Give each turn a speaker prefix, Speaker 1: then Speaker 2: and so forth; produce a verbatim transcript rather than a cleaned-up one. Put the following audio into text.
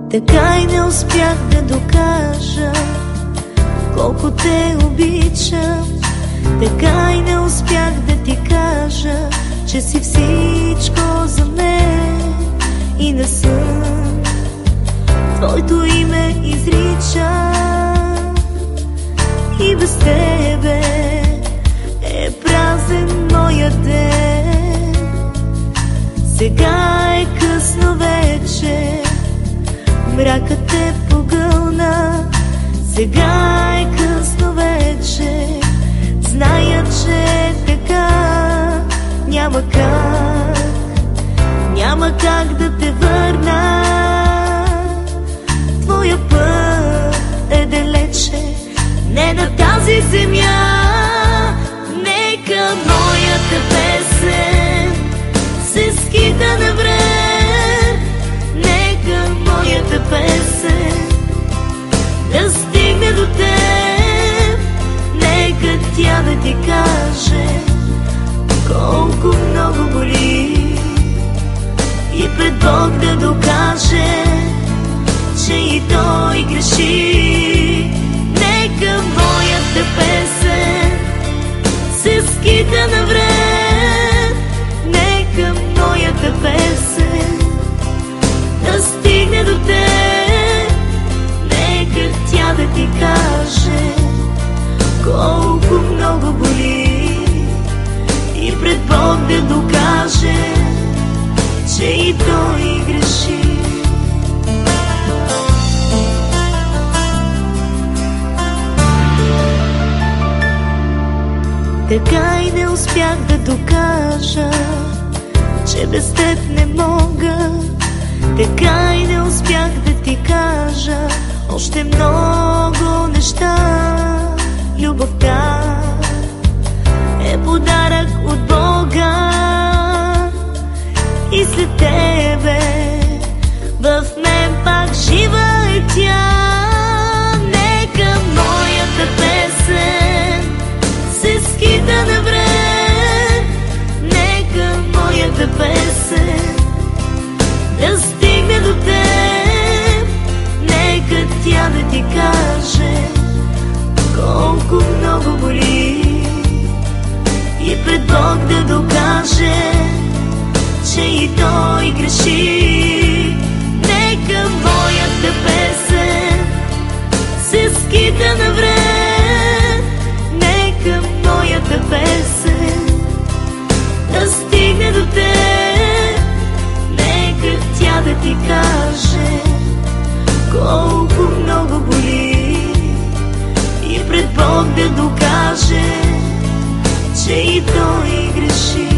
Speaker 1: Така и не успях да докажа колко те обичам. Така и не успях да ти кажа, че си всичко за мен. И не съм твоето име изричам. И без тебе е празен моя ден. Сега е късно вече, мракът е погълна. Сега е късно вече, зная, че така няма как, няма как да те върна. Твоя път е далече, не на тази земя. Нека моята песен се скита навред. Нека моята песен да стигне до теб. Нека тя да ти каже колко много боли и пред Бог да докаже, че и той греши. Нека моята песен се скита навред. Нека моята песен да стигне до теб. Нека тя да ти каже колко много боли и пред Бог да докаже, че и той греши. Така и не успях да докажа, че без теб не мога. Така и не успях да ти кажа още много неща. Любовта е подарък от Бога и след тебе в мен пак жива е тя. Нека моята песен се скита навред. Нека моята песен да стигне до теб. Нека тя да ти каже колко много боли и пред Бог да докаже, че и той греши. Нека моята песен се скита навред. Нека моята песен да стигне до теб. Нека тя да ти каже колко много боли и пред Бог да докаже, че и той греши.